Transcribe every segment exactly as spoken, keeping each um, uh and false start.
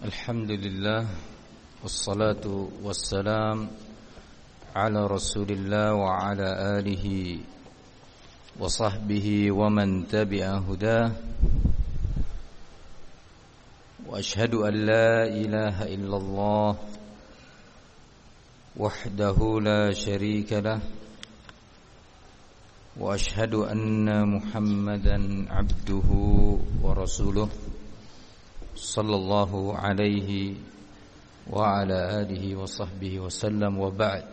Alhamdulillah, wassalatu wassalam ala rasulillah wa ala alihi wa sahbihi wa man tabi'a hudah. Wa ashhadu an la ilaha illallah wahdahu la sharika lah, wa ashhadu anna Muhammadan abduhu wa rasuluh sallallahu alaihi wa ala alihi wa sahbihi wa sallam, wa ba'd.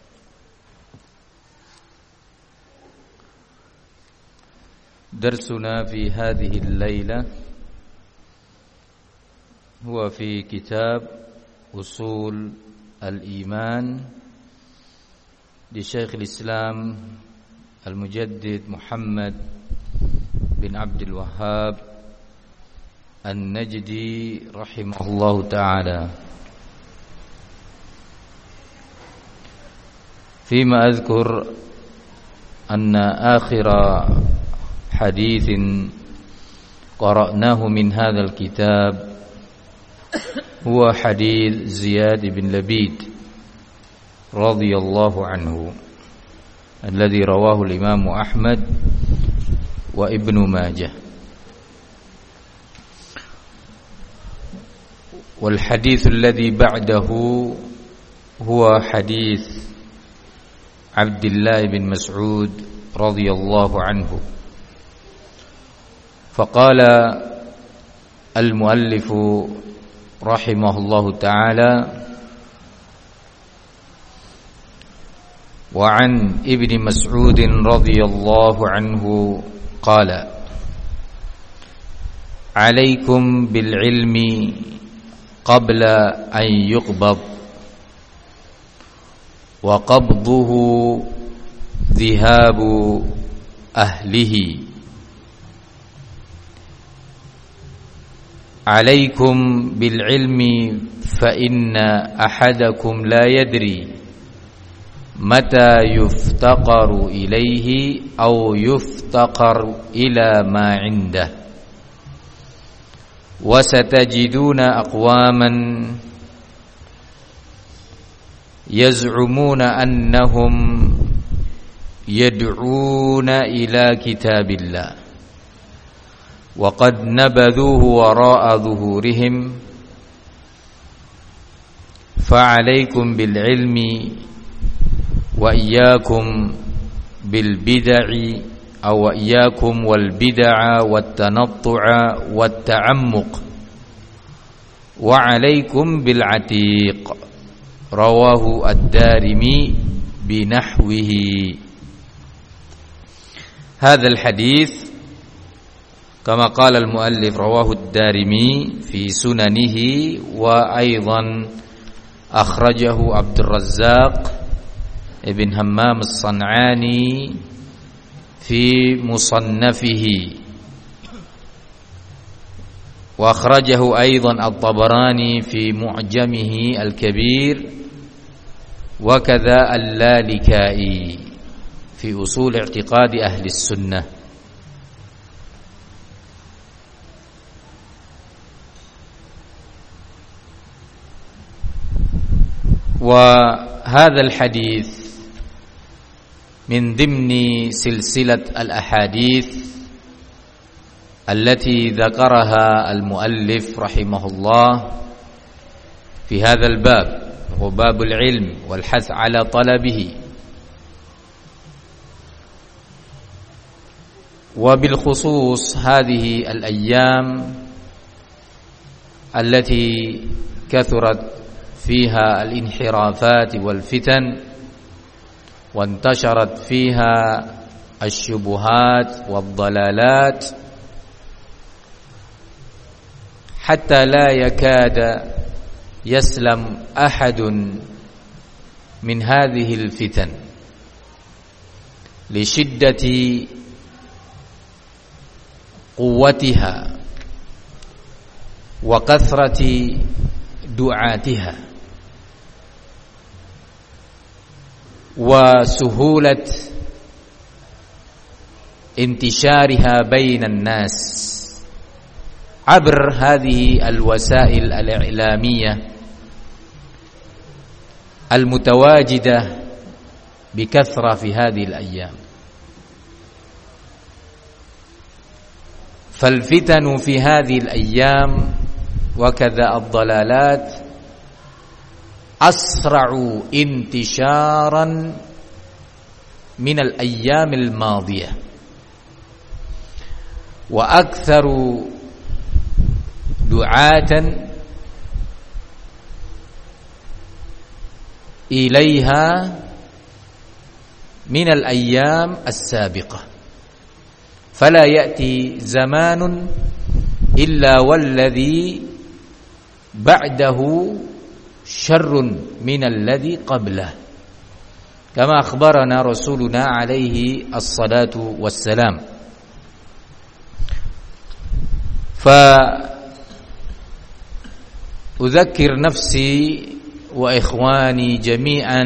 Darsuna fi hadhihi al-laila huwa fi kitab Usul al-Iman di Syekh al-Islam al-Mujaddid Muhammad bin Abdul Wahhab An-Najdi rahimahullahu ta'ala. Fima azkur anna akhira hadithin qara'nahu min hadzal kitab huwa hadith Ziyad bin Labid radhiyallahu anhu alladhi rawahu al-Imam Ahmad wa Ibnu Majah. والحديث الذي بعده هو حديث عبد الله بن مسعود رضي الله عنه. فقال المؤلف رحمه الله تعالى: وعن ابن مسعود رضي الله عنه قال: عليكم بالعلم قبل أن يقبض، وقبضه ذهاب أهله. عليكم بالعلم فإن أحدكم لا يدري متى يفتقر إليه أو يفتقر إلى ما عنده. وستجدون أقواما يزعمون أنهم يدعون إلى كتاب الله وقد نبذوه وراء ظهورهم. فعليكم بالعلم وإياكم بالبدع أو إياكم والبدع والتنطع والتعمق، وعليكم بالعتيق. رواه الدارمي بنحوه. هذا الحديث كما قال المؤلف رواه الدارمي في سننه، وأيضا أخرجه عبد الرزاق ابن همام الصنعاني في مصنفه، وأخرجه أيضا الطبراني في معجمه الكبير، وكذا اللالكائي في أصول اعتقاد أهل السنة. وهذا الحديث من ضمن سلسلة الأحاديث التي ذكرها المؤلف رحمه الله في هذا الباب، هو باب العلم والحث على طلبه. وبالخصوص هذه الأيام التي كثرت فيها الانحرافات والفتن وانتشرت فيها الشبهات والضلالات، حتى لا يكاد يسلم أحد من هذه الفتن لشدة قوتها وكثرة دعاتها وسهولة انتشارها بين الناس. عبر هذه الوسائل الإعلامية المتواجدة بكثرة في هذه الأيام. فالفتن في هذه الأيام وكذا الضلالات أسرع انتشارا من الأيام الماضية، وأكثر دعاة إليها من الأيام السابقة. فلا يأتي زمان إلا والذي بعده شر من الذي قبله، كما أخبرنا رسولنا عليه الصلاة والسلام. فأذكر نفسي وإخواني جميعا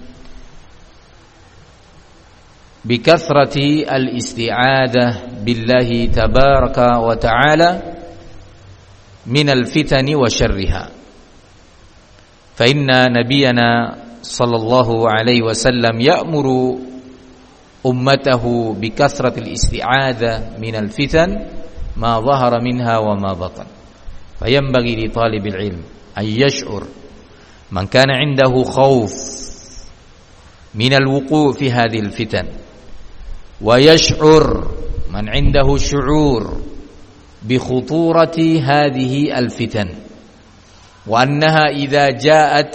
بكثرة الاستعاذة بالله تبارك وتعالى من الفتن وشرها، فإن نبينا صلى الله عليه وسلم يأمر أمته بكثرة الاستعاذة من الفتن ما ظهر منها وما بطن. فينبغي لطالب العلم أن يشعر من كان عنده خوف من الوقوع في هذه الفتن، ويشعر من عنده شعور بخطورة هذه الفتن، وأنها إذا جاءت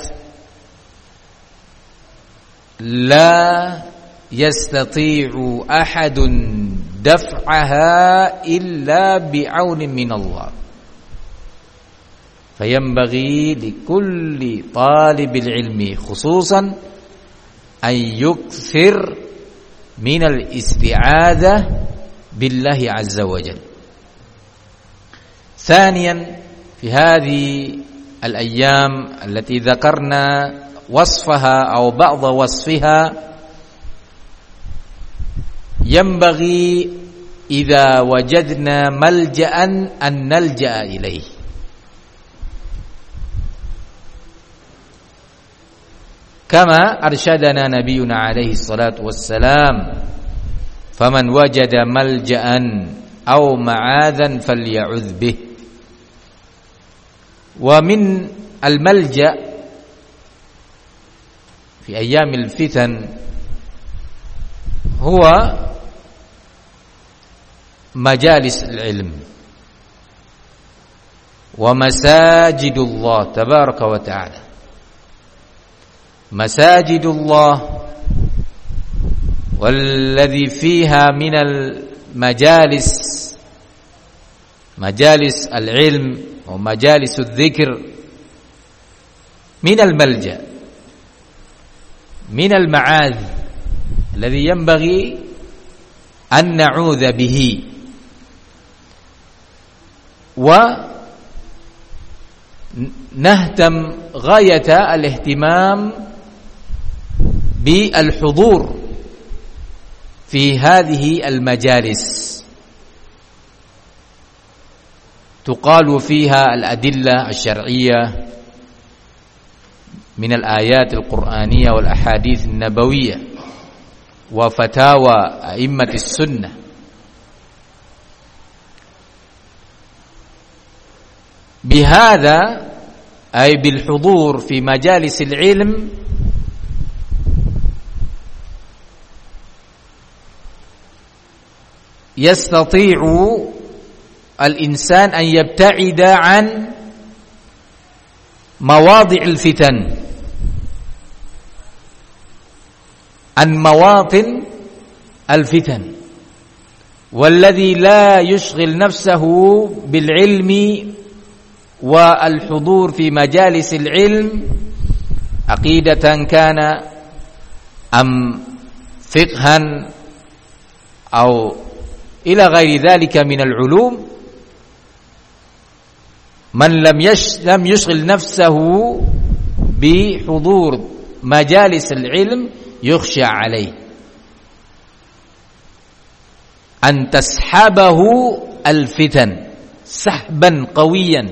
لا يستطيع أحد دفعها إلا بعون من الله. فينبغي لكل طالب العلم خصوصا أن يكثر من الاستعاذة بالله عز وجل. ثانيا، في هذه الأيام التي ذكرنا وصفها أو بعض وصفها، ينبغي إذا وجدنا ملجأ أن نلجأ إليه. كما أرشدنا نبينا عليه الصلاة والسلام: فمن وجد ملجأ أو معاذا فليعذ به. ومن الملجأ في أيام الفتن هو مجالس العلم ومساجد الله تبارك وتعالى. مساجد الله والذي فيها من المجالس مجالس العلم ومجالس الذكر من الملجأ، من المعاذ الذي ينبغي أن نعوذ به، ونهتم غاية الاهتمام بالحضور في هذه المجالس. تقال فيها الأدلة الشرعية من الآيات القرآنية والأحاديث النبوية وفتاوى أئمة السنة. بهذا أي بالحضور في مجالس العلم يستطيع الإنسان أن يبتعد عن مواضع الفتن، عن مواطن الفتن. والذي لا يشغل نفسه بالعلم والحضور في مجالس العلم عقيدة كان أم فقها أو إلى غير ذلك من العلوم، من لم لم يشغل نفسه بحضور مجالس العلم يخشى عليه أن تسحبه الفتن سحبا قويا.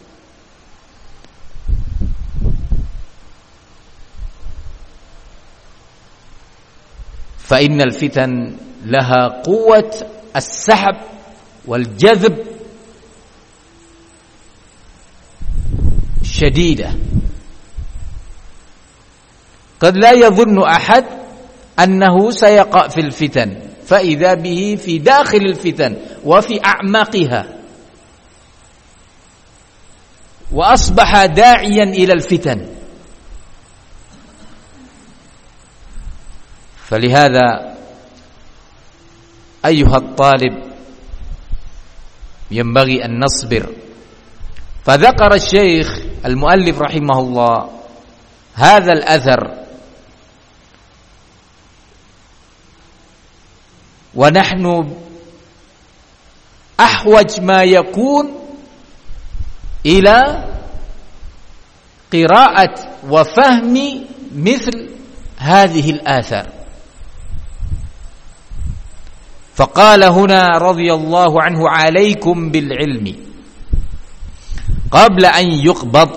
فإن الفتن لها قوة السحب والجذب شديدة، قد لا يظن أحد أنه سيقع في الفتن، فإذا به في داخل الفتن وفي أعماقها، وأصبح داعيا إلى الفتن. فلهذا أيها الطالب ينبغي أن نصبر. فذكر الشيخ المؤلف رحمه الله هذا الأثر، ونحن أحوج ما يكون إلى قراءة وفهم مثل هذه الآثار. فقال هنا رضي الله عنه: عليكم بالعلم قبل أن يقبض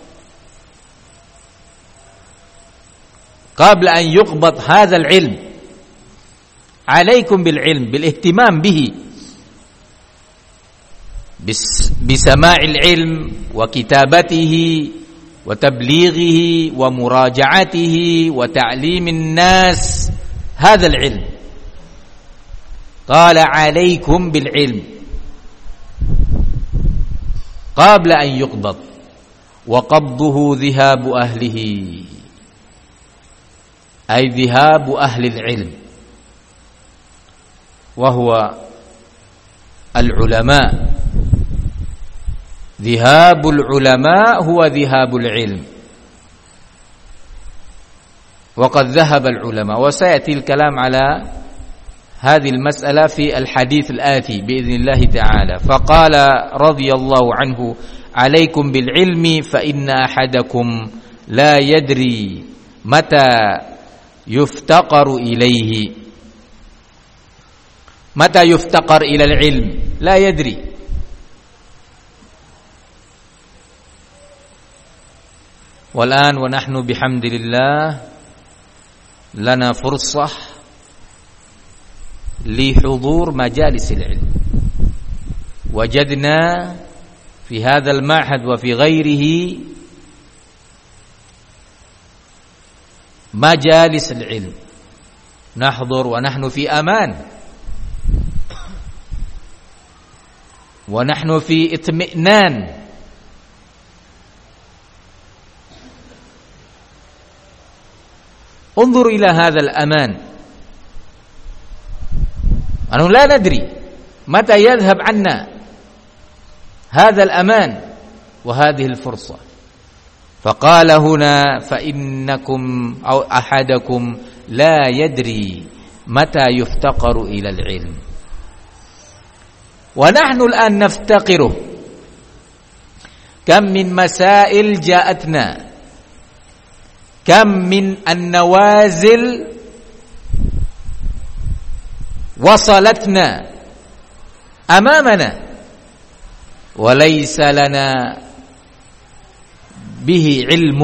قبل أن يقبض هذا العلم. عليكم بالعلم، بالاهتمام به، بسماع العلم وكتابته وتبليغه ومراجعته وتعليم الناس هذا العلم. قال: عليكم بالعلم قبل أن يقبض، وقبضه ذهاب أهله، أي ذهاب أهل العلم، وهو العلماء. ذهاب العلماء هو ذهاب العلم، وقد ذهب العلماء، وسيأتي الكلام على هذه المسألة في الحديث الآتي بإذن الله تعالى. فقال رضي الله عنه: عليكم بالعلم فإن أحدكم لا يدري متى يفتقر إليه. متى يفتقر إلى العلم؟ لا يدري. والآن ونحن بحمد الله لنا فرصة لحضور مجالس العلم. وجدنا في هذا المعهد وفي غيره مجالس العلم، نحضر ونحن في أمان، ونحن في اطمئنان. انظر إلى هذا الأمان، أنه لا ندري متى يذهب عنا هذا الأمان وهذه الفرصة. فقال هنا: فإنكم أو أحدكم لا يدري متى يفتقر إلى العلم. ونحن الآن نفتقره. كم من مسائل جاءتنا، كم من النوازل وصلتنا أمامنا، وليس لنا به علم،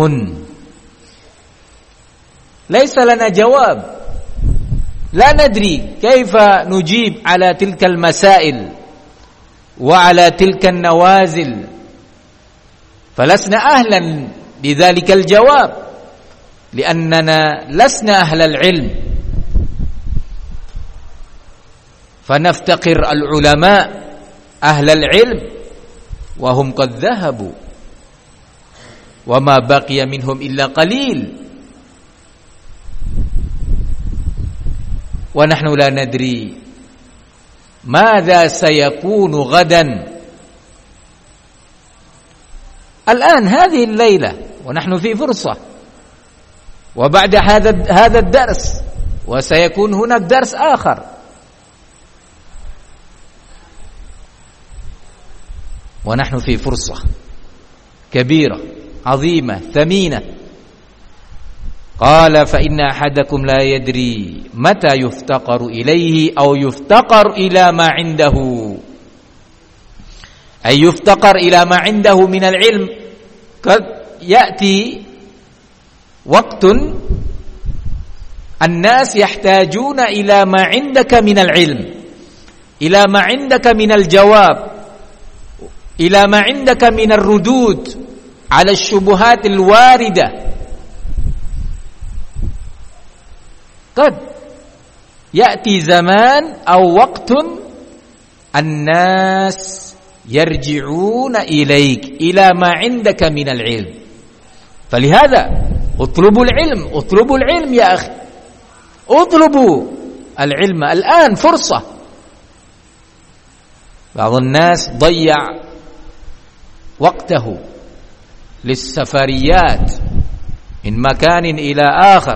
ليس لنا جواب، لا ندري كيف نجيب على تلك المسائل وعلى تلك النوازل، فلسنا أهلا لذلك الجواب، لأننا لسنا أهل العلم. فنفتقر العلماء أهل العلم وهم قد ذهبوا، وما بقي منهم إلا قليل، ونحن لا ندري ماذا سيكون غدا. الآن هذه الليلة ونحن في فرصة، وبعد هذا هذا الدرس وسيكون هناك درس آخر، ونحن في فرصة كبيرة عظيمة ثمينة. قال: فإن أحدكم لا يدري متى يفتقر إليه أو يفتقر إلى ما عنده. ay yuftaqar ila ma 'indahu min al-'ilm. Qad ya'ti waqtun an-nas yahtajuna ila ma 'indaka min al-'ilm, ila ma 'indaka min al-jawab, ila ma 'indaka min ar-rudud 'ala asy-syubuhat al-waridah. Qad ya'ti zaman aw waqtun an-nas yarji'una ilaik ila ma 'indaka min al-'ilm. Falihada utlubul 'ilm, utlubul 'ilm ya akhi. Utlubu al-'ilma al-an fursah. Ba'd an-nas ضيع وقته للسفريات من مكان إلى آخر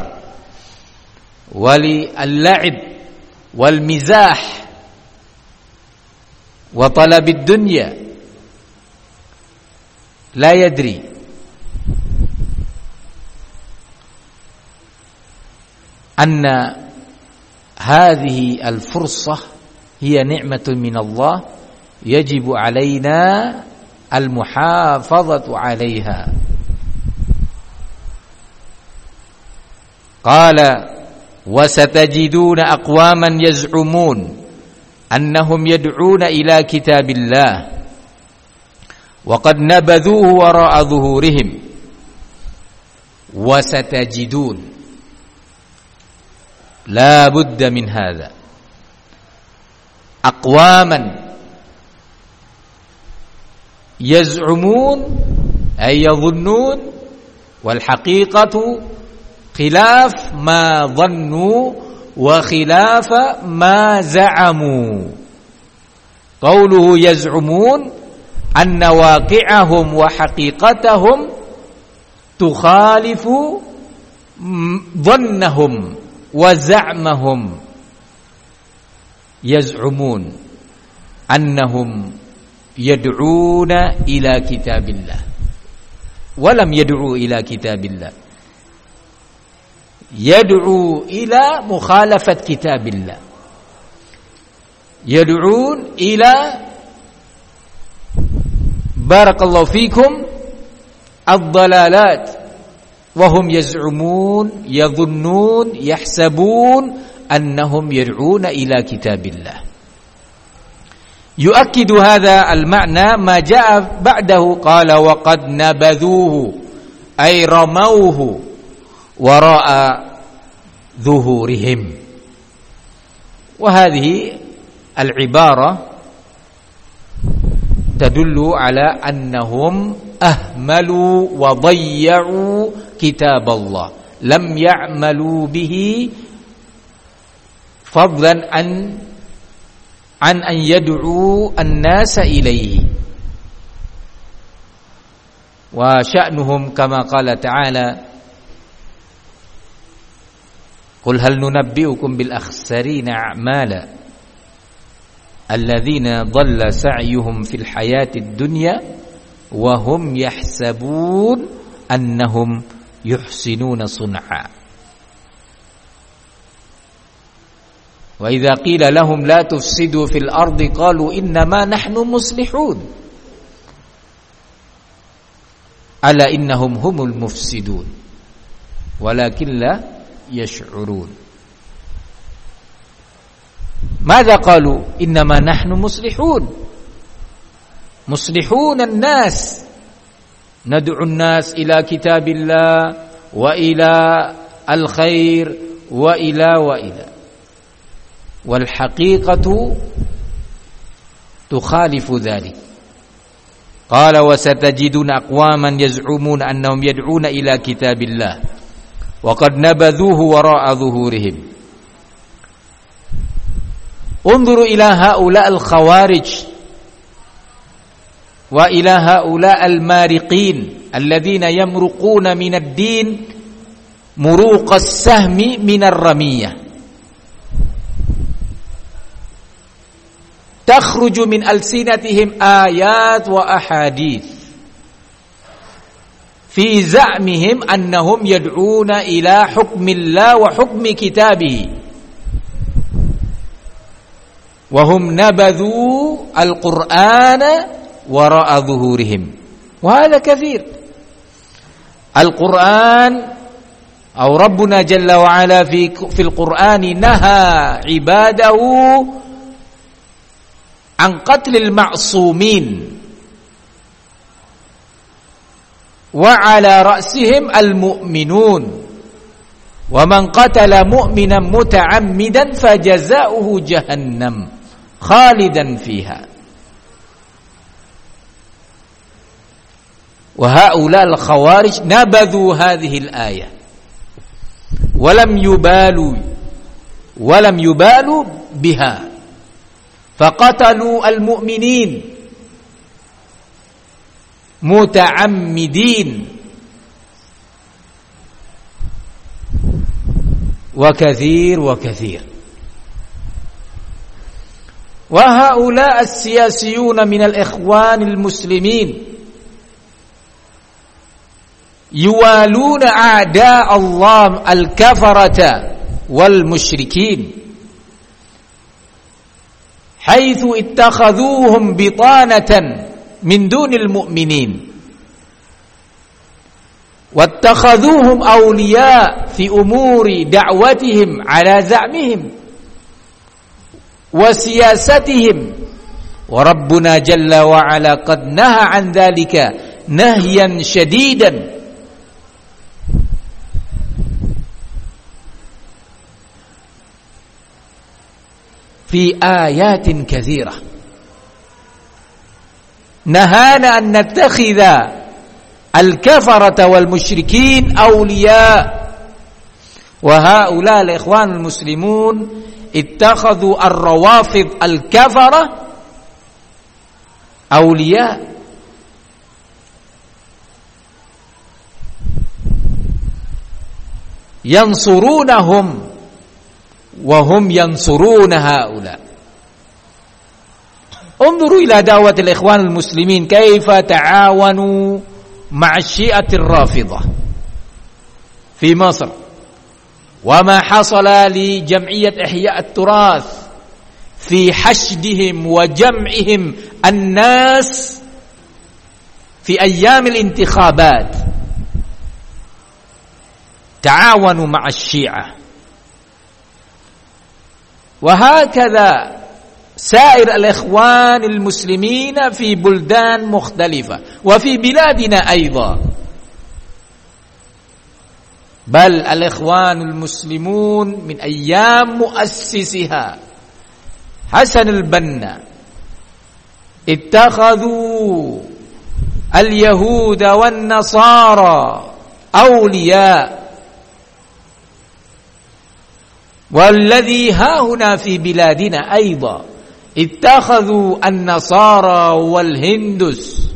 وللعب والمزاح وطلب الدنيا، لا يدري أن هذه الفرصة هي نعمة من الله يجب علينا المحافظة عليها. قال وستجدون أقواما يزعمون أنهم يدعون إلى كتاب الله وقد نبذوه وراء ظهورهم. وستجدون لا بد من هذا أقواما يزعمون أي يظنون، والحقيقة خلاف ما ظنوا وخلاف ما زعموا. قوله يزعمون أن واقعهم وحقيقتهم تخالف ظنهم وزعمهم. يزعمون أنهم يدعون إلى كتاب الله ولم يدعوا إلى كتاب الله، يدعو إلى مخالفة كتاب الله، يدعون إلى بارك الله فيكم الضلالات، وهم يزعمون يظنون يحسبون أنهم يدعون إلى كتاب الله. يؤكد هذا المعنى ما جاء بعده، قال وقد نبذوه أي رموه وراء ظهورهم. وهذه العبارة تدل على أنهم أهملوا وضيعوا كتاب الله، لم يعملوا به فضلا عن عن أن يدعوا الناس إليه. وشأنهم كما قال تعالى قل هل ننبئكم بالأخسرين أعمالا الذين ضل سعيهم في الحياة الدنيا وهم يحسبون أنهم يحسنون صنعا. وإذا قيل لهم لا تفسدوا في الأرض قالوا إنما نحن مصلحون ألا إنهم هم المفسدون ولكن لا يشعرون. ماذا قالوا؟ إنما نحن مصلحون، مصلحون الناس، ندعو الناس إلى كتاب الله وإلى الخير وإلى وإلى، والحقيقة تخالف ذلك. قال وستجدون أقواما يزعمون أنهم يدعون إلى كتاب الله وقد نبذوه وراء ظهورهم. انظروا إلى هؤلاء الخوارج وإلى هؤلاء المارقين الذين يمرقون من الدين مروق السهم من الرمية، تخرج من ألسنتهم آيات وأحاديث في زعمهم أنهم يدعون إلى حكم الله وحكم كتابه، وهم نبذوا القرآن wara'a dhuhurihim. Wa hadha katsir. Al-Qur'an atau Rabbuna jalla wa ala fi fil Qur'ani naha ibadahu an qatlil ma'sumin wa ala ra'sihim al-mu'minun wa man qatala mu'minan muta'ammidan fajaza'uhu jahannam khalidan fiha. Wa haula al-khawarij nabadhu hadhihi al-ayah wa lam yubalu wa lam yubalu biha faqatalu al-mu'minin muta'ammidin wa kathir wa kathir. Wa haula as-siyasiyun min al-ikhwan al-muslimin yuwaluna a'da Allah al-kafarata wal musyrikin haitsu ittakhadhuhum bitanatan min dunil mu'minin wattakhadhuhum awliya fi umuri da'watihim ala za'mihim wa siyasatihim wa rabbuna jalla wa ala qad naha an dhalika nahyan shadidan في آيات كثيرة نهانا أن نتخذ الكفرة والمشركين أولياء وهؤلاء الإخوان المسلمون اتخذوا الروافض الكفرة أولياء ينصرونهم وهم ينصرون هؤلاء. انظروا إلى دعوة الإخوان المسلمين كيف تعاونوا مع الشيعة الرافضة في مصر وما حصل لجمعية إحياء التراث في حشدهم وجمعهم الناس في أيام الانتخابات. تعاونوا مع الشيعة. وهكذا سائر الإخوان المسلمين في بلدان مختلفة وفي بلادنا أيضا. بل الإخوان المسلمون من أيام مؤسسها حسن البنا اتخذوا اليهود والنصارى أولياء، والذي ها هنا في بلادنا أيضا اتخذوا النصارى والهندوس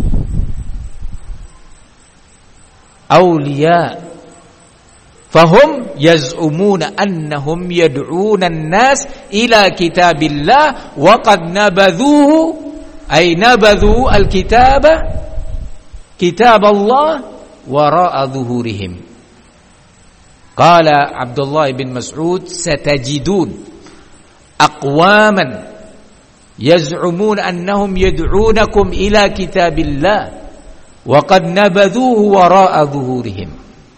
أولياء، فهم يزعمون أنهم يدعون الناس إلى كتاب الله وقد نبذوه، أي نبذوا الكتاب كتاب الله وراء ظهورهم. قال عبد الله بن مسعود: ستجدون أقواما يزعمون أنهم يدعونكم إلى كتاب الله وقد نبذوه وراء ظهورهم.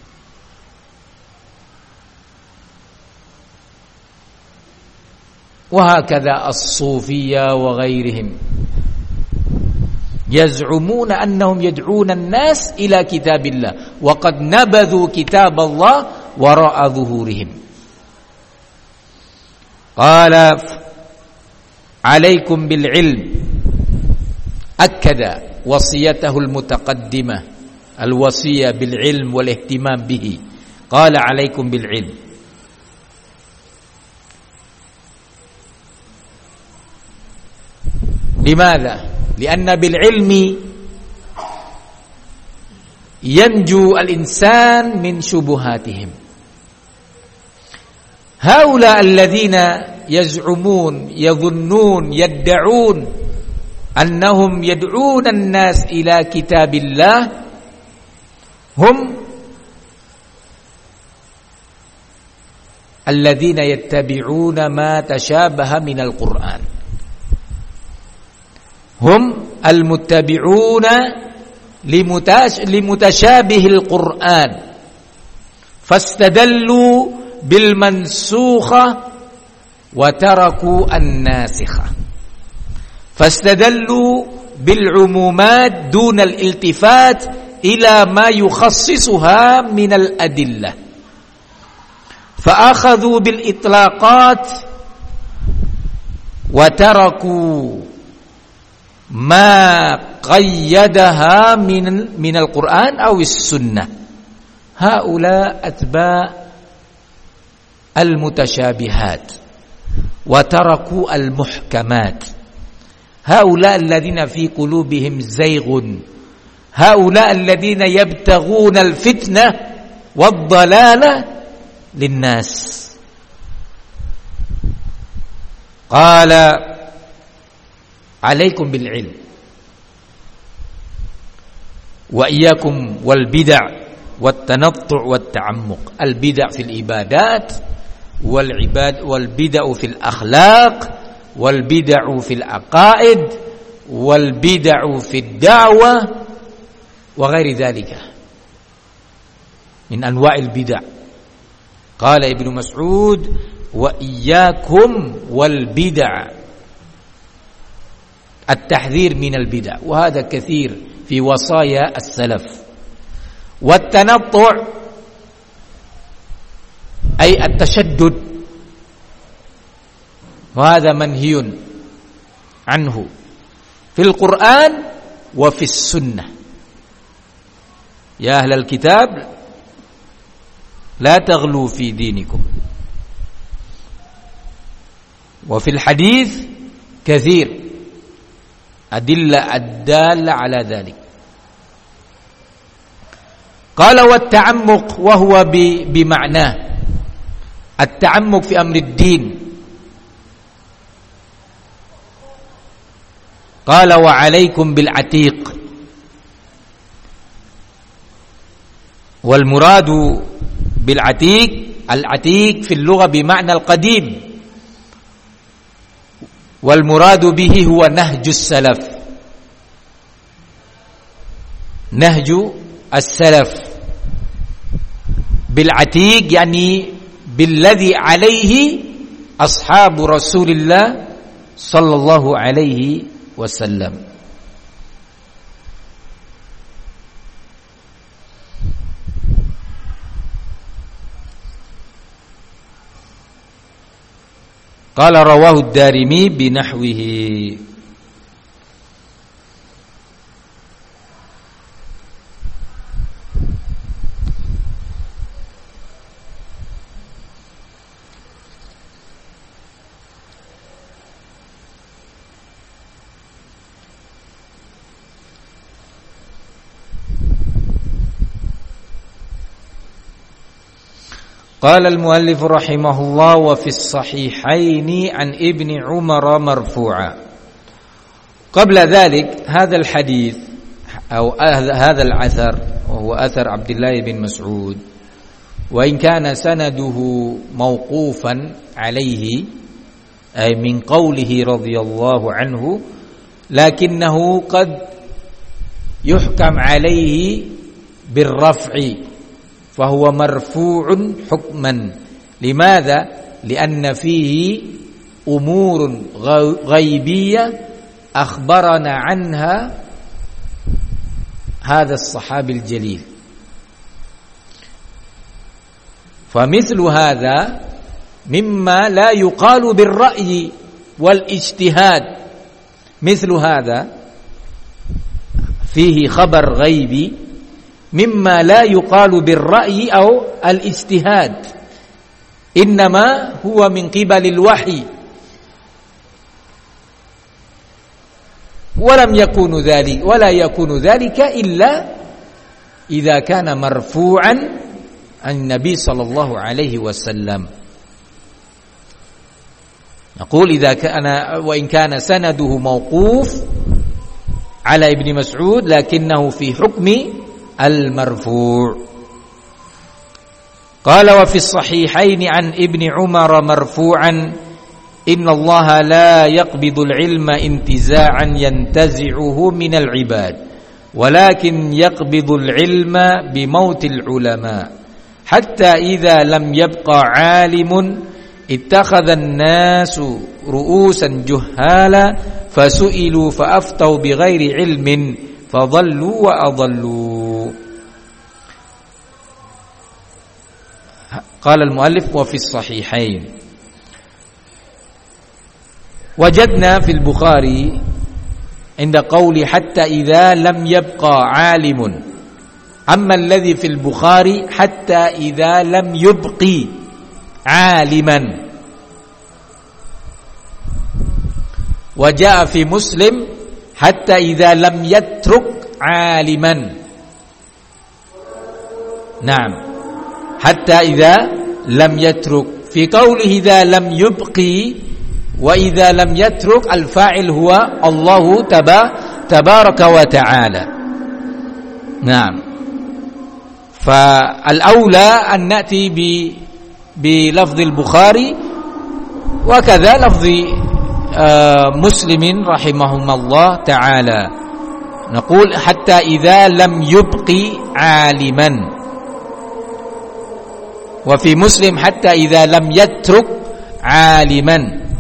وهكذا الصوفية وغيرهم يزعمون أنهم يدعون الناس إلى كتاب الله وقد نبذوا كتاب الله وراء ظهورهم. قال: عليكم بالعلم، أكد وصيته المتقدمة الوصية بالعلم والاهتمام به. قال: عليكم بالعلم. لماذا؟ لأن بالعلم ينجو الإنسان من شبهاتهم. هؤلاء الذين يزعمون يظنون يدعون أنهم يدعون الناس إلى كتاب الله هم الذين يتبعون ما تشابه من القرآن، hum al-muttabi'una limutashabihil Qur'an fastadallu bil mansukha wa taraku an-nasikha. Fastadallu bil umumat duna al-iltifat ila ma yukhassisuha min al-adillah. Fa akhadhu bil itlaqat wa taraku ma qayyadaha min min al-Qur'an aw as-sunnah. Haula atba' al-mutashabihat wa taraku al-muhkamat. Haula alladhina fi qulubihim zayghun. Haula alladhina yabtaghuna al-fitnah wad-dalalah lin-nas. Qala alaikum bil ilm wa iyyakum wal bid'ah wat tanattu' wat ta'ammuq. Al bid'ah fil ibadat wal ibad wal bid'ah fil akhlaq wal bid'ah fil aqaid wal bid'ah fid da'wah wa ghairi dzalika min anwa'il bid'ah. Qala Ibnu Mas'ud wa iyyakum wal bid'ah, at-tahdhir min al-bid'ah, wa hadha kathir fi wasaya as-salaf. Wat tanattu' ay at-tashaddud, wa hadha manhiyun anhu fil Qur'an wa fis sunnah. Ya ahlal kitab la taghlu fi dinikum. Wa fil hadith kathir adilla ad-dalla ala dhalik. Qala wa at-ta'ammuq wa huwa bi bima'na at-ta'ammuq fi amri ad-din. Qala wa 'alaykum bil 'atiq wal muradu bil 'atiq al-'atiq fi al-lugha bima'na al-qadim wal muradu bihi huwa nahjus salaf. Nahju as-salaf bil 'atiq yani billadhi alayhi ashabu Rasulillah sallallahu alaihi wasallam. Qala rawahu ad-Darimi binahwihi. قال المؤلف رحمه الله وفي الصحيحين عن ابن عمر مرفوعا. قبل ذلك هذا الحديث أو هذا الأثر وهو أثر عبد الله بن مسعود، وإن كان سنده موقوفا عليه أي من قوله رضي الله عنه، لكنه قد يحكم عليه بالرفع فهو مرفوع حكما. لماذا؟ لأن فيه أمور غيبية أخبرنا عنها هذا الصحابي الجليل. فمثل هذا مما لا يقال بالرأي والاجتهاد. مثل هذا فيه خبر غيبي مما لا يقال بالرأي أو الاجتهاد، إنما هو من قبل الوحي، ولم يكون ذلك ولا يكون ذلك إلا إذا كان مرفوعا عن النبي صلى الله عليه وسلم. نقول إذا كان وإن كان سنده موقوف على ابن مسعود لكنه في حكم المرفوع. قال وفي الصحيحين عن ابن عمر مرفوعا إن الله لا يقبض العلم انتزاعا ينتزعه من العباد ولكن يقبض العلم بموت العلماء حتى إذا لم يبقى عالم اتخذ الناس رؤوسا جهالا فسئلوا فأفتوا بغير علم فضلوا وأضلوا. قال المؤلف وفي الصحيحين وجدنا في البخاري عند قول حتى إذا لم يبقى عالم. أما الذي في البخاري حتى إذا لم يبقي عالما. وجاء في مسلم حتى إذا لم يترك عالما. نعم حتى إذا لم يترك. في قوله إذا لم يبقي وإذا لم يترك الفاعل هو الله تبارك وتعالى. نعم فالأولى أن نأتي بلفظ البخاري وكذا لفظ مسلم رحمهم الله تعالى. نقول حتى إذا لم يبقي عالما. وفي مسلم حتى إذا لم يترك عالما.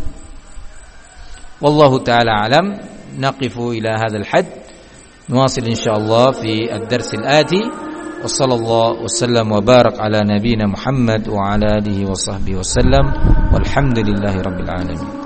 والله تعالى أعلم. نقف إلى هذا الحد. نواصل إن شاء الله في الدرس الآتي. وصلى الله وسلم وبارك على نبينا محمد وعلى آله وصحبه وسلم والحمد لله رب العالمين.